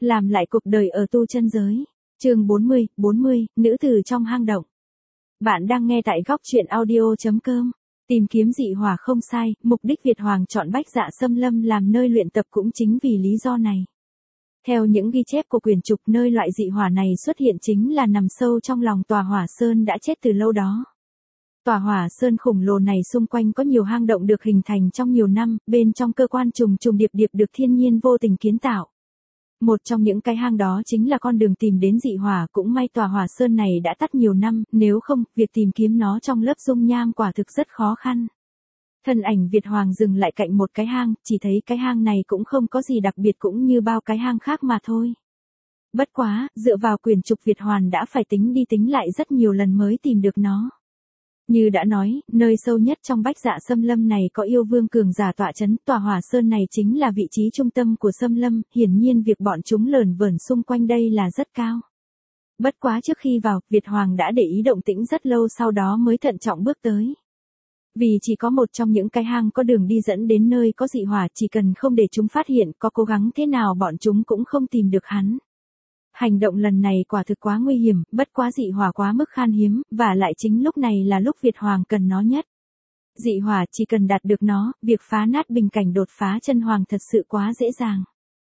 Làm lại cuộc đời ở tu chân giới. Chương 40, nữ tử trong hang động. Bạn đang nghe tại góc truyện audio.com. Tìm kiếm dị hỏa không sai, mục đích Việt Hoàng chọn Bách Dạ Xâm Lâm làm nơi luyện tập cũng chính vì lý do này. Theo những ghi chép của quyển trục, nơi loại dị hỏa này xuất hiện chính là nằm sâu trong lòng tòa hỏa sơn đã chết từ lâu đó. Tòa hỏa sơn khổng lồ này xung quanh có nhiều hang động được hình thành trong nhiều năm, bên trong cơ quan trùng trùng điệp điệp được thiên nhiên vô tình kiến tạo. Một trong những cái hang đó chính là con đường tìm đến dị hỏa, cũng may tòa hỏa sơn này đã tắt nhiều năm, nếu không, việc tìm kiếm nó trong lớp dung nham quả thực rất khó khăn. Thân ảnh Việt Hoàng dừng lại cạnh một cái hang, chỉ thấy cái hang này cũng không có gì đặc biệt cũng như bao cái hang khác mà thôi. Bất quá, dựa vào quyển trục Việt Hoàng đã phải tính đi tính lại rất nhiều lần mới tìm được nó. Như đã nói, nơi sâu nhất trong Bách Dạ Xâm Lâm này có yêu vương cường giả tọa chấn, tòa hỏa sơn này chính là vị trí trung tâm của xâm lâm, hiển nhiên việc bọn chúng lởn vởn xung quanh đây là rất cao. Bất quá trước khi vào, Việt Hoàng đã để ý động tĩnh rất lâu, sau đó mới thận trọng bước tới. Vì chỉ có một trong những cái hang có đường đi dẫn đến nơi có dị hỏa, chỉ cần không để chúng phát hiện, có cố gắng thế nào bọn chúng cũng không tìm được hắn. Hành động lần này quả thực quá nguy hiểm, bất quá dị hỏa quá mức khan hiếm, và lại chính lúc này là lúc Việt Hoàng cần nó nhất. Dị hỏa chỉ cần đạt được nó, việc phá nát bình cảnh đột phá chân hoàng thật sự quá dễ dàng.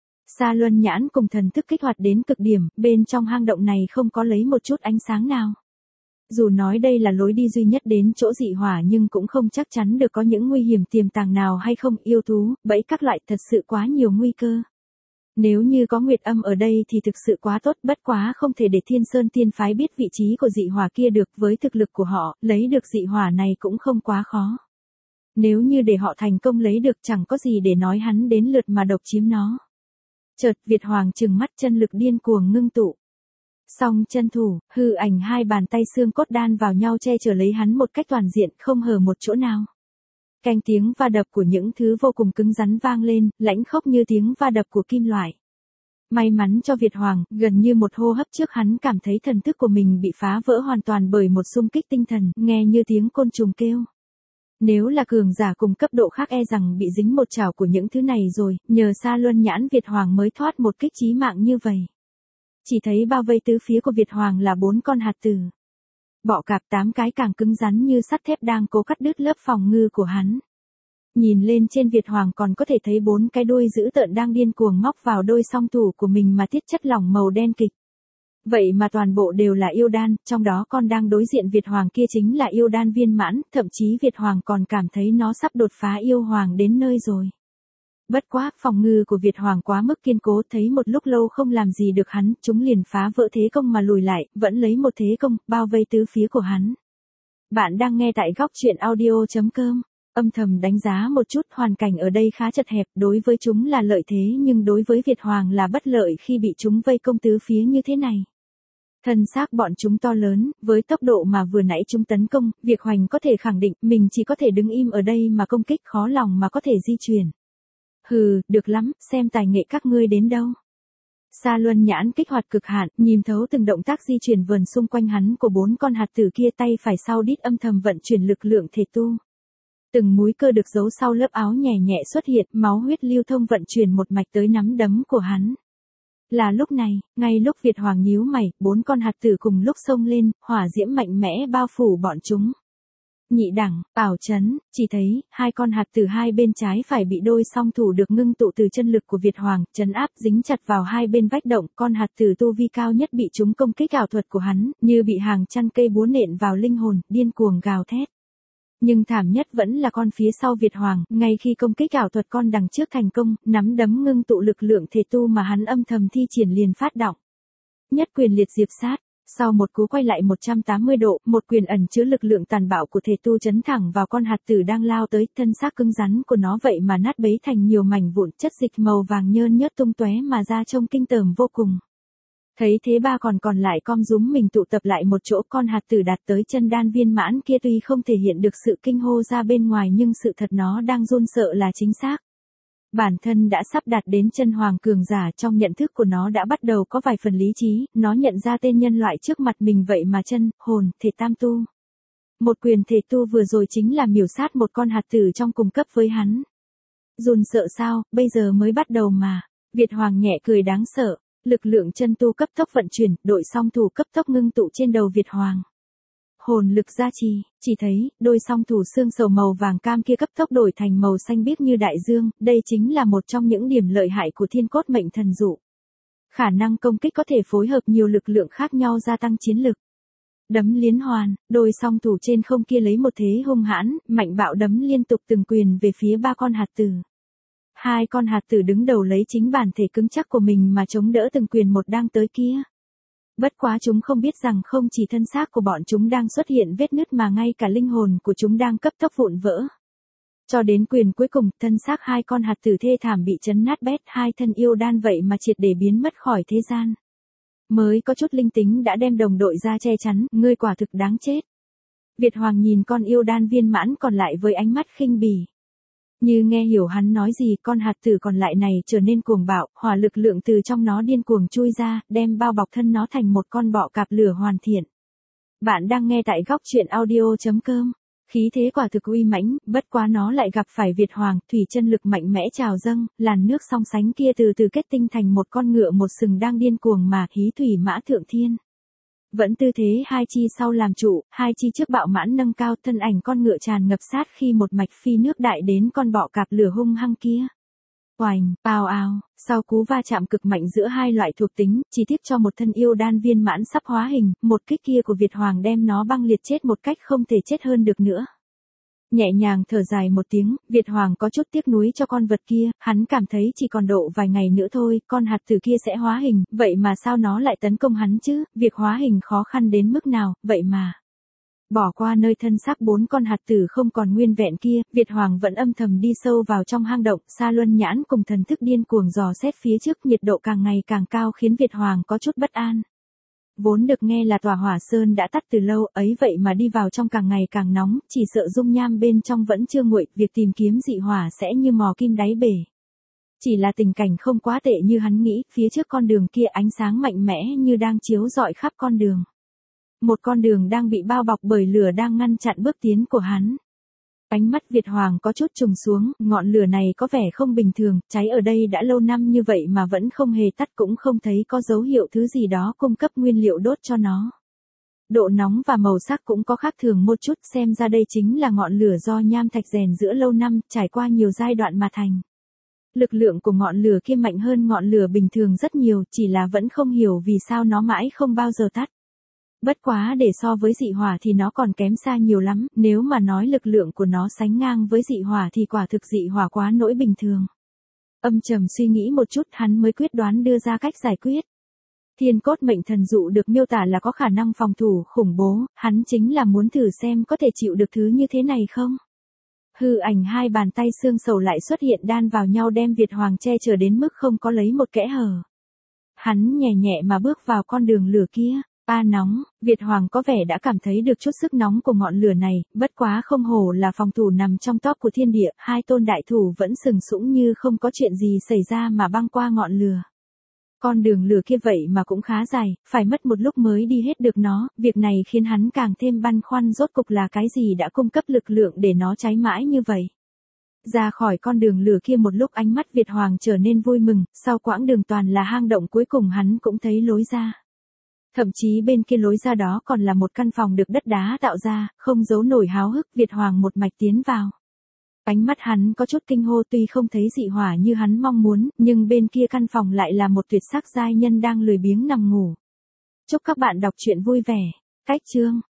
Sa Luân nhãn cùng thần thức kích hoạt đến cực điểm, bên trong hang động này không có lấy một chút ánh sáng nào. Dù nói đây là lối đi duy nhất đến chỗ dị hỏa nhưng cũng không chắc chắn được có những nguy hiểm tiềm tàng nào hay không, yêu thú, bẫy các loại, thật sự quá nhiều nguy cơ. Nếu như có Nguyệt Âm ở đây thì thực sự quá tốt, bất quá không thể để Thiên Sơn Tiên Phái biết vị trí của dị hỏa kia được, với thực lực của họ, lấy được dị hỏa này cũng không quá khó. Nếu như để họ thành công lấy được chẳng có gì để nói hắn đến lượt mà độc chiếm nó. Chợt Việt Hoàng trừng mắt, chân lực điên cuồng ngưng tụ. Song chân thủ, hư ảnh hai bàn tay xương cốt đan vào nhau che chở lấy hắn một cách toàn diện, không hở một chỗ nào. Canh tiếng va đập của những thứ vô cùng cứng rắn vang lên, lãnh khốc như tiếng va đập của kim loại. May mắn cho Việt Hoàng, gần như một hô hấp trước hắn cảm thấy thần thức của mình bị phá vỡ hoàn toàn bởi một xung kích tinh thần, nghe như tiếng côn trùng kêu. Nếu là cường giả cùng cấp độ khác e rằng bị dính một chảo của những thứ này rồi, nhờ Sa Luân nhãn Việt Hoàng mới thoát một kích chí mạng như vậy. Chỉ thấy bao vây tứ phía của Việt Hoàng là 4 con hạt tử. Bọ cạp 8 cái càng cứng rắn như sắt thép đang cố cắt đứt lớp phòng ngự của hắn. Nhìn lên trên Việt Hoàng còn có thể thấy 4 cái đuôi dữ tợn đang điên cuồng móc vào đôi song thủ của mình mà tiết chất lỏng màu đen kịch. Vậy mà toàn bộ đều là yêu đan, trong đó con đang đối diện Việt Hoàng kia chính là yêu đan viên mãn, thậm chí Việt Hoàng còn cảm thấy nó sắp đột phá yêu hoàng đến nơi rồi. Bất quá, phòng ngự của Việt Hoàng quá mức kiên cố, thấy một lúc lâu không làm gì được hắn, chúng liền phá vỡ thế công mà lùi lại, vẫn lấy một thế công, bao vây tứ phía của hắn. Bạn đang nghe tại góc truyện audio.com. Âm thầm đánh giá một chút, hoàn cảnh ở đây khá chật hẹp, đối với chúng là lợi thế nhưng đối với Việt Hoàng là bất lợi khi bị chúng vây công tứ phía như thế này. Thân xác bọn chúng to lớn, với tốc độ mà vừa nãy chúng tấn công, Việt Hoàng có thể khẳng định mình chỉ có thể đứng im ở đây mà công kích, khó lòng mà có thể di chuyển. Hừ, được lắm, xem tài nghệ các ngươi đến đâu. Sa Luân nhãn kích hoạt cực hạn, nhìn thấu từng động tác di chuyển vườn xung quanh hắn của 4 con hạt tử kia, tay phải sau đít âm thầm vận chuyển lực lượng thể tu. Từng múi cơ được giấu sau lớp áo nhẹ nhẹ xuất hiện, máu huyết lưu thông vận chuyển một mạch tới nắm đấm của hắn. Là lúc này, ngay lúc Việt Hoàng nhíu mày, 4 con hạt tử cùng lúc xông lên, hỏa diễm mạnh mẽ bao phủ bọn chúng. Nhị đẳng, ảo chấn, chỉ thấy, 2 con hạt tử hai bên trái phải bị đôi song thủ được ngưng tụ từ chân lực của Việt Hoàng, trấn áp dính chặt vào hai bên vách động, con hạt tử tu vi cao nhất bị chúng công kích ảo thuật của hắn, như bị hàng chăn cây búa nện vào linh hồn, điên cuồng gào thét. Nhưng thảm nhất vẫn là con phía sau Việt Hoàng, ngay khi công kích ảo thuật con đằng trước thành công, nắm đấm ngưng tụ lực lượng thể tu mà hắn âm thầm thi triển liền phát động. Nhất quyền liệt diệp sát. Sau một cú quay lại 180 độ, một quyền ẩn chứa lực lượng tàn bạo của thể tu chấn thẳng vào con hạt tử đang lao tới, thân xác cứng rắn của nó vậy mà nát bấy thành nhiều mảnh vụn, chất dịch màu vàng nhơn nhớt tung tóe mà ra trông kinh tởm vô cùng. Thấy thế ba còn lại com rúm mình tụ tập lại một chỗ, con hạt tử đạt tới chân đan viên mãn kia tuy không thể hiện được sự kinh hô ra bên ngoài nhưng sự thật nó đang run sợ là chính xác. Bản thân đã sắp đạt đến chân hoàng cường giả, trong nhận thức của nó đã bắt đầu có vài phần lý trí, nó nhận ra tên nhân loại trước mặt mình vậy mà chân, hồn, thể tam tu. Một quyền thể tu vừa rồi chính là miểu sát một con hạt tử trong cùng cấp với hắn. Run sợ sao, bây giờ mới bắt đầu mà. Việt Hoàng nhẹ cười đáng sợ. lực lượng chân tu cấp tốc vận chuyển, đội song thủ cấp tốc ngưng tụ trên đầu Việt Hoàng. Hồn lực gia trì, chỉ thấy, đôi song thủ xương sầu màu vàng cam kia cấp tốc đổi thành màu xanh biếc như đại dương, đây chính là một trong những điểm lợi hại của thiên cốt mệnh thần dụ. Khả năng công kích có thể phối hợp nhiều lực lượng khác nhau gia tăng chiến lực. Đấm liên hoàn, đôi song thủ trên không kia lấy một thế hung hãn, mạnh bạo đấm liên tục từng quyền về phía ba con hạt tử. Hai con hạt tử đứng đầu lấy chính bản thể cứng chắc của mình mà chống đỡ từng quyền một đang tới kia. Bất quá chúng không biết rằng không chỉ thân xác của bọn chúng đang xuất hiện vết nứt mà ngay cả linh hồn của chúng đang cấp tốc vụn vỡ. Cho đến quyền cuối cùng, thân xác hai con hạt tử thê thảm bị chấn nát bét, hai thân yêu đan vậy mà triệt để biến mất khỏi thế gian. Mới có chút linh tính đã đem đồng đội ra che chắn, ngươi quả thực đáng chết. Việt Hoàng nhìn con yêu đan viên mãn còn lại với ánh mắt khinh bỉ. Như nghe hiểu hắn nói gì, con hạt tử còn lại này trở nên cuồng bạo, hỏa lực lượng từ trong nó điên cuồng chui ra, đem bao bọc thân nó thành một con bọ cạp lửa hoàn thiện. Bạn đang nghe tại góc truyện audio.com. Khí thế quả thực uy mãnh, bất quá nó lại gặp phải Việt Hoàng, thủy chân lực mạnh mẽ trào dâng, làn nước song sánh kia từ từ kết tinh thành một con ngựa một sừng đang điên cuồng mà hí thủy mã thượng thiên. Vẫn tư thế hai chi sau làm trụ, hai chi trước bạo mãn nâng cao, thân ảnh con ngựa tràn ngập sát khi một mạch phi nước đại đến con bọ cạp lửa hung hăng kia. Oành, ào ào, sau cú va chạm cực mạnh giữa hai loại thuộc tính, chỉ tiếc cho một thân yêu đan viên mãn sắp hóa hình, một kích kia của Việt Hoàng đem nó băng liệt chết một cách không thể chết hơn được nữa. Nhẹ nhàng thở dài một tiếng, Việt Hoàng có chút tiếc nuối cho con vật kia, hắn cảm thấy chỉ còn độ vài ngày nữa thôi, con hạt tử kia sẽ hóa hình, vậy mà sao nó lại tấn công hắn chứ, việc hóa hình khó khăn đến mức nào, vậy mà. Bỏ qua nơi thân xác bốn con hạt tử không còn nguyên vẹn kia, Việt Hoàng vẫn âm thầm đi sâu vào trong hang động, Sa Luân nhãn cùng thần thức điên cuồng dò xét phía trước, nhiệt độ càng ngày càng cao khiến Việt Hoàng có chút bất an. Vốn được nghe là tòa hỏa sơn đã tắt từ lâu, ấy vậy mà đi vào trong càng ngày càng nóng, chỉ sợ dung nham bên trong vẫn chưa nguội, việc tìm kiếm dị hỏa sẽ như mò kim đáy bể. Chỉ là tình cảnh không quá tệ như hắn nghĩ, phía trước con đường kia ánh sáng mạnh mẽ như đang chiếu rọi khắp con đường. Một con đường đang bị bao bọc bởi lửa đang ngăn chặn bước tiến của hắn. Ánh mắt Việt Hoàng có chút trùng xuống, ngọn lửa này có vẻ không bình thường, cháy ở đây đã lâu năm như vậy mà vẫn không hề tắt, cũng không thấy có dấu hiệu thứ gì đó cung cấp nguyên liệu đốt cho nó. Độ nóng và màu sắc cũng có khác thường một chút, xem ra đây chính là ngọn lửa do nham thạch rèn giữa lâu năm, trải qua nhiều giai đoạn mà thành. Lực lượng của ngọn lửa kia mạnh hơn ngọn lửa bình thường rất nhiều, chỉ là vẫn không hiểu vì sao nó mãi không bao giờ tắt. Bất quá để so với dị hỏa thì nó còn kém xa nhiều lắm, nếu mà nói lực lượng của nó sánh ngang với dị hỏa thì quả thực dị hỏa quá nỗi bình thường. Âm trầm suy nghĩ một chút hắn mới quyết đoán đưa ra cách giải quyết. Thiên cốt mệnh thần dụ được miêu tả là có khả năng phòng thủ khủng bố, hắn chính là muốn thử xem có thể chịu được thứ như thế này không. Hư ảnh hai bàn tay xương sầu lại xuất hiện đan vào nhau đem Việt Hoàng che chở đến mức không có lấy một kẽ hở. Hắn nhẹ nhẹ mà bước vào con đường lửa kia. Nóng, Việt Hoàng có vẻ đã cảm thấy được chút sức nóng của ngọn lửa này, bất quá không hổ là phòng thủ nằm trong top của thiên địa, hai tôn đại thủ vẫn sừng sững như không có chuyện gì xảy ra mà băng qua ngọn lửa. Con đường lửa kia vậy mà cũng khá dài, phải mất một lúc mới đi hết được nó, việc này khiến hắn càng thêm băn khoăn rốt cục là cái gì đã cung cấp lực lượng để nó cháy mãi như vậy. Ra khỏi con đường lửa kia một lúc ánh mắt Việt Hoàng trở nên vui mừng, sau quãng đường toàn là hang động cuối cùng hắn cũng thấy lối ra. Thậm chí bên kia lối ra đó còn là một căn phòng được đất đá tạo ra, không giấu nổi háo hức, Việt Hoàng một mạch tiến vào. Ánh mắt hắn có chút kinh hô, tuy không thấy dị hỏa như hắn mong muốn, nhưng bên kia căn phòng lại là một tuyệt sắc giai nhân đang lười biếng nằm ngủ. Chúc các bạn đọc truyện vui vẻ. Cách chương